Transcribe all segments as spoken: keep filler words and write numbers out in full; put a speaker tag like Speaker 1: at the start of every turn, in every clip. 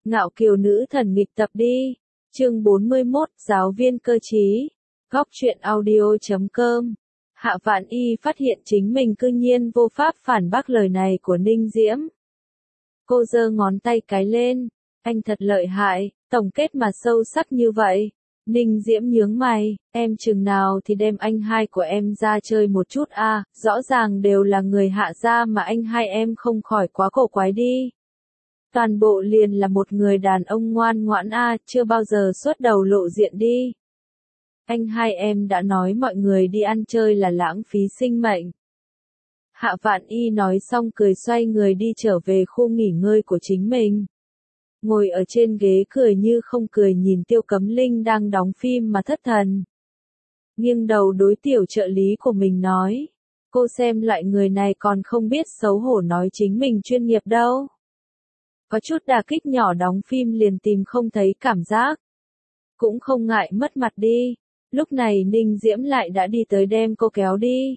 Speaker 1: Ngạo kiều nữ thần nghịch tập đi. Chương bốn mươi mốt, giáo viên cơ trí. Góc truyện audio chấm com. Hạ Vạn Y phát hiện chính mình cư nhiên vô pháp phản bác lời này của Ninh Diễm. Cô giơ ngón tay cái lên. Anh thật lợi hại, tổng kết mà sâu sắc như vậy. Ninh Diễm nhướng mày, em chừng nào thì đem anh hai của em ra chơi một chút a, à, rõ ràng đều là người Hạ gia mà anh hai em không khỏi quá cổ quái đi. Toàn bộ liền là một người đàn ông ngoan ngoãn a, à, chưa bao giờ xuất đầu lộ diện đi. Anh hai em đã nói mọi người đi ăn chơi là lãng phí sinh mệnh. Hạ Vạn Y nói xong cười xoay người đi trở về khu nghỉ ngơi của chính mình. Ngồi ở trên ghế cười như không cười nhìn Tiêu Cấm Linh đang đóng phim mà thất thần. Nghiêng đầu đối tiểu trợ lý của mình nói. Cô xem lại người này còn không biết xấu hổ nói chính mình chuyên nghiệp đâu. Có chút đả kích nhỏ đóng phim liền tìm không thấy cảm giác. Cũng không ngại mất mặt đi. Lúc này Ninh Diễm lại đã đi tới đem cô kéo đi.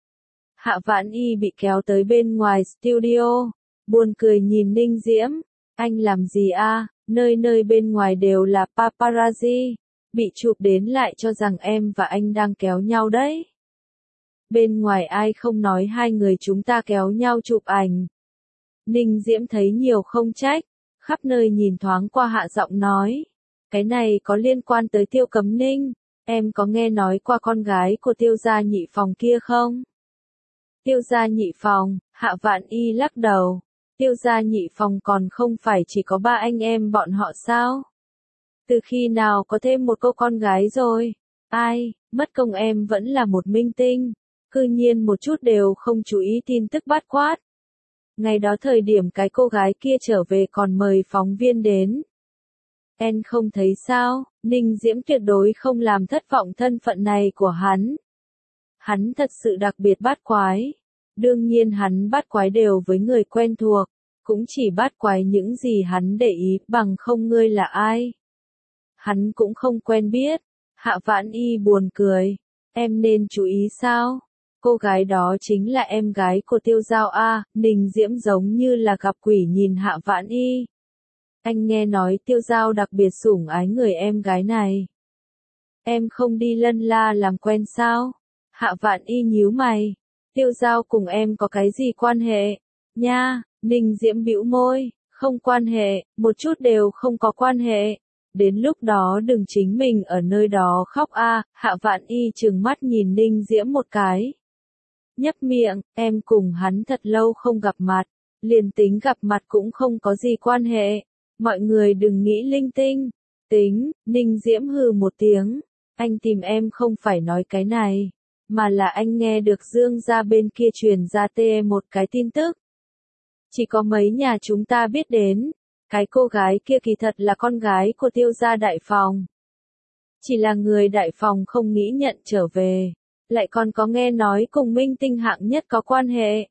Speaker 1: Hạ Vãn Y bị kéo tới bên ngoài studio. Buồn cười nhìn Ninh Diễm. Anh làm gì a? À? Nơi nơi bên ngoài đều là paparazzi. Bị chụp đến lại cho rằng em và anh đang kéo nhau đấy. Bên ngoài ai không nói hai người chúng ta kéo nhau chụp ảnh. Ninh Diễm thấy nhiều không trách. Khắp nơi nhìn thoáng qua hạ giọng nói. Cái này có liên quan tới Tiêu Cấm Ninh. Em có nghe nói qua con gái của Tiêu gia nhị phòng kia không? Tiêu gia nhị phòng, Hạ Vạn Y lắc đầu. Tiêu gia nhị phòng còn không phải chỉ có ba anh em bọn họ sao? Từ khi nào có thêm một cô con gái rồi? Ai, mất công em vẫn là một minh tinh. Cư nhiên một chút đều không chú ý tin tức bát quát. Ngày đó thời điểm cái cô gái kia trở về còn mời phóng viên đến. Em không thấy sao, Ninh Diễm tuyệt đối không làm thất vọng thân phận này của hắn. Hắn thật sự đặc biệt bát quái. Đương nhiên hắn bát quái đều với người quen thuộc, cũng chỉ bát quái những gì hắn để ý, bằng không ngươi là ai. Hắn cũng không quen biết. Hạ Vãn Y buồn cười. Em nên chú ý sao? Cô gái đó chính là em gái của Tiêu Giao a. Ninh Diễm giống như là gặp quỷ nhìn Hạ Vãn Y. Anh nghe nói Tiêu Giao đặc biệt sủng ái người em gái này. Em không đi lân la làm quen sao? Hạ Vạn Y nhíu mày. Tiêu Giao cùng em có cái gì quan hệ? Nha, Ninh Diễm bĩu môi. Không quan hệ, một chút đều không có quan hệ. Đến lúc đó đừng chính mình ở nơi đó khóc a. Hạ Vạn Y trừng mắt nhìn Ninh Diễm một cái. Nhấp miệng, em cùng hắn thật lâu không gặp mặt. Liền tính gặp mặt cũng không có gì quan hệ. Mọi người đừng nghĩ linh tinh. Tính, Ninh Diễm hừ một tiếng. Anh tìm em không phải nói cái này. Mà là anh nghe được Dương gia bên kia truyền ra tê một cái tin tức. Chỉ có mấy nhà chúng ta biết đến. Cái cô gái kia kỳ thật là con gái của Tiêu gia đại phòng. Chỉ là người đại phòng không nghĩ nhận trở về. Lại còn có nghe nói cùng minh tinh hạng nhất có quan hệ.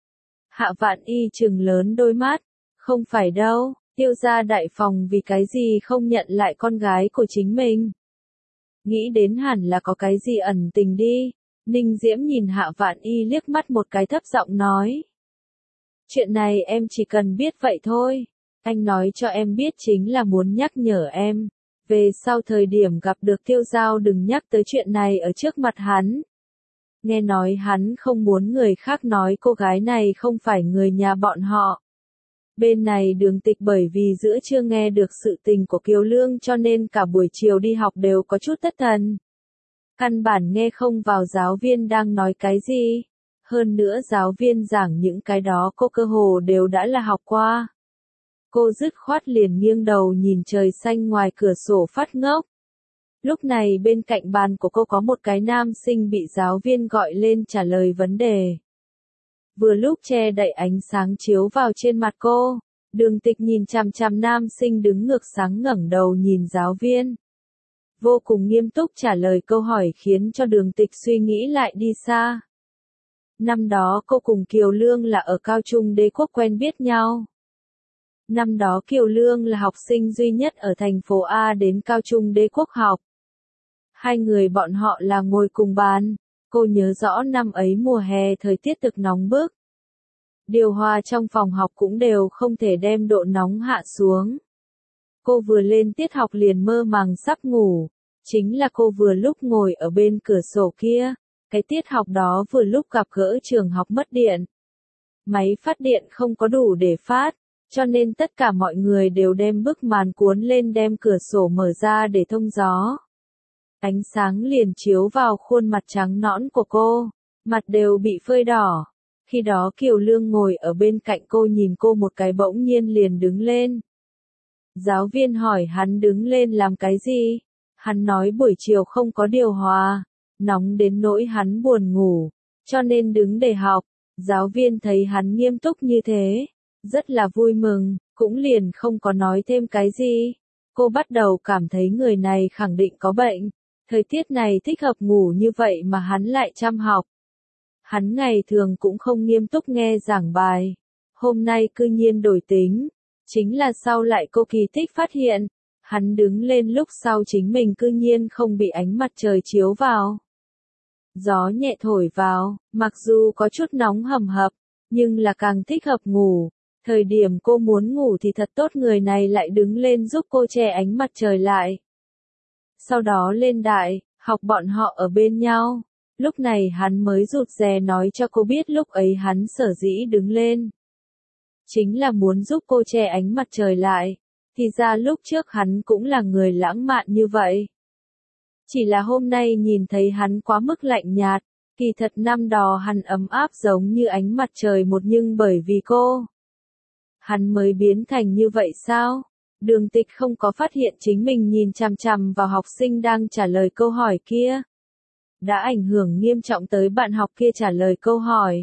Speaker 1: Hạ Vạn Y trừng lớn đôi mắt. Không phải đâu, Tiêu gia đại phòng vì cái gì không nhận lại con gái của chính mình. Nghĩ đến hẳn là có cái gì ẩn tình đi. Ninh Diễm nhìn Hạ Vạn Y liếc mắt một cái thấp giọng nói. Chuyện này em chỉ cần biết vậy thôi. Anh nói cho em biết chính là muốn nhắc nhở em. Về sau thời điểm gặp được Tiêu Giao đừng nhắc tới chuyện này ở trước mặt hắn. Nghe nói hắn không muốn người khác nói cô gái này không phải người nhà bọn họ. Bên này Đường Tịch bởi vì giữa trưa nghe được sự tình của Kiều Lương cho nên cả buổi chiều đi học đều có chút thất thần. Căn bản nghe không vào giáo viên đang nói cái gì. Hơn nữa giáo viên giảng những cái đó cô cơ hồ đều đã là học qua. Cô dứt khoát liền nghiêng đầu nhìn trời xanh ngoài cửa sổ phát ngốc. Lúc này bên cạnh bàn của cô có một cái nam sinh bị giáo viên gọi lên trả lời vấn đề. Vừa lúc che đậy ánh sáng chiếu vào trên mặt cô, Đường Tịch nhìn chằm chằm nam sinh đứng ngược sáng ngẩng đầu nhìn giáo viên. Vô cùng nghiêm túc trả lời câu hỏi khiến cho Đường Tịch suy nghĩ lại đi xa. Năm đó cô cùng Kiều Lương là ở Cao Trung Đế Quốc quen biết nhau. Năm đó Kiều Lương là học sinh duy nhất ở thành phố A đến Cao Trung Đế Quốc học. Hai người bọn họ là ngồi cùng bàn. Cô nhớ rõ năm ấy mùa hè thời tiết thực nóng bức. Điều hòa trong phòng học cũng đều không thể đem độ nóng hạ xuống. Cô vừa lên tiết học liền mơ màng sắp ngủ. Chính là cô vừa lúc ngồi ở bên cửa sổ kia. Cái tiết học đó vừa lúc gặp gỡ trường học mất điện. Máy phát điện không có đủ để phát, cho nên tất cả mọi người đều đem bức màn cuốn lên đem cửa sổ mở ra để thông gió. Ánh sáng liền chiếu vào khuôn mặt trắng nõn của cô, mặt đều bị phơi đỏ. Khi đó Kiều Lương ngồi ở bên cạnh cô nhìn cô một cái bỗng nhiên liền đứng lên. Giáo viên hỏi hắn đứng lên làm cái gì? Hắn nói buổi chiều không có điều hòa, nóng đến nỗi hắn buồn ngủ, cho nên đứng để học. Giáo viên thấy hắn nghiêm túc như thế, rất là vui mừng, cũng liền không có nói thêm cái gì. Cô bắt đầu cảm thấy người này khẳng định có bệnh. Thời tiết này thích hợp ngủ như vậy mà hắn lại chăm học. Hắn ngày thường cũng không nghiêm túc nghe giảng bài. Hôm nay cư nhiên đổi tính. Chính là sau lại cô kỳ tích phát hiện. Hắn đứng lên lúc sau chính mình cư nhiên không bị ánh mặt trời chiếu vào. Gió nhẹ thổi vào, mặc dù có chút nóng hầm hập, nhưng là càng thích hợp ngủ. Thời điểm cô muốn ngủ thì thật tốt người này lại đứng lên giúp cô che ánh mặt trời lại. Sau đó lên đại, học bọn họ ở bên nhau. Lúc này hắn mới rụt rè nói cho cô biết lúc ấy hắn sở dĩ đứng lên. Chính là muốn giúp cô che ánh mặt trời lại. Thì ra lúc trước hắn cũng là người lãng mạn như vậy. Chỉ là hôm nay nhìn thấy hắn quá mức lạnh nhạt, kỳ thật năm đó hắn ấm áp giống như ánh mặt trời một nhưng bởi vì cô. Hắn mới biến thành như vậy sao? Đường Tịch không có phát hiện chính mình nhìn chằm chằm vào học sinh đang trả lời câu hỏi kia. Đã ảnh hưởng nghiêm trọng tới bạn học kia trả lời câu hỏi.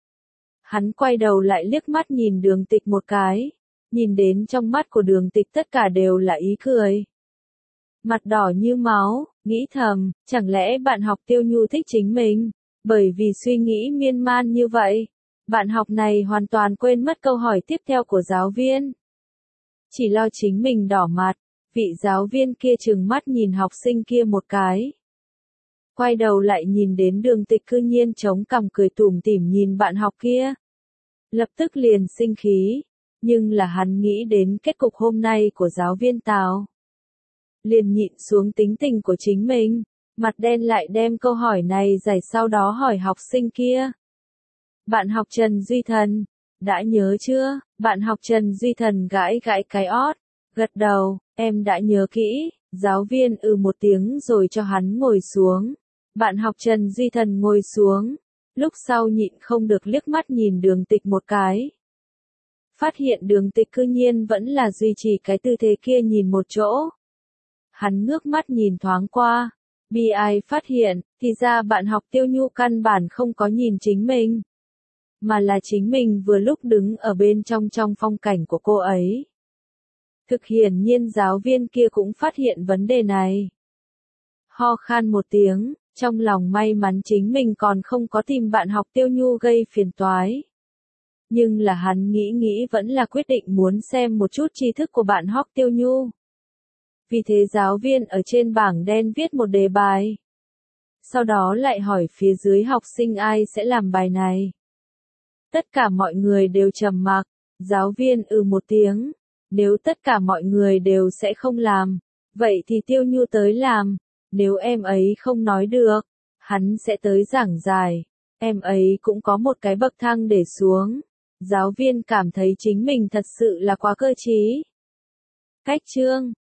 Speaker 1: Hắn quay đầu lại liếc mắt nhìn Đường Tịch một cái, nhìn đến trong mắt của Đường Tịch tất cả đều là ý cười. Mặt đỏ như máu, nghĩ thầm, chẳng lẽ bạn học Tiêu Nhu thích chính mình, bởi vì suy nghĩ miên man như vậy. Bạn học này hoàn toàn quên mất câu hỏi tiếp theo của giáo viên. Chỉ lo chính mình đỏ mặt, vị giáo viên kia trừng mắt nhìn học sinh kia một cái. Quay đầu lại nhìn đến Đường Tịch cư nhiên chống cằm cười tủm tỉm nhìn bạn học kia. Lập tức liền sinh khí, nhưng là hắn nghĩ đến kết cục hôm nay của giáo viên Tào. Liền nhịn xuống tính tình của chính mình, mặt đen lại đem câu hỏi này giải sau đó hỏi học sinh kia. Bạn học Trần Duy Thần, đã nhớ chưa? Bạn học Trần Duy Thần gãi gãi cái ót, gật đầu, em đã nhớ kỹ. Giáo viên ừ một tiếng rồi cho hắn ngồi xuống. Bạn học Trần Duy Thần ngồi xuống, lúc sau nhịn không được liếc mắt nhìn Đường Tịch một cái. Phát hiện Đường Tịch cư nhiên vẫn là duy trì cái tư thế kia nhìn một chỗ. Hắn ngước mắt nhìn thoáng qua, bi ai phát hiện, thì ra bạn học Tiêu Nhu căn bản không có nhìn chính mình. Mà là chính mình vừa lúc đứng ở bên trong trong phong cảnh của cô ấy. Thực hiển nhiên giáo viên kia cũng phát hiện vấn đề này. Ho khan một tiếng, trong lòng may mắn chính mình còn không có tìm bạn học Tiêu Nhu gây phiền toái. Nhưng là hắn nghĩ nghĩ vẫn là quyết định muốn xem một chút tri thức của bạn học Tiêu Nhu. Vì thế giáo viên ở trên bảng đen viết một đề bài. Sau đó lại hỏi phía dưới học sinh ai sẽ làm bài này. Tất cả mọi người đều trầm mặc, giáo viên ừ một tiếng. Nếu tất cả mọi người đều sẽ không làm, vậy thì Tiêu Nhu tới làm. Nếu em ấy không nói được, hắn sẽ tới giảng giải. Em ấy cũng có một cái bậc thang để xuống. Giáo viên cảm thấy chính mình thật sự là quá cơ trí. Cách chương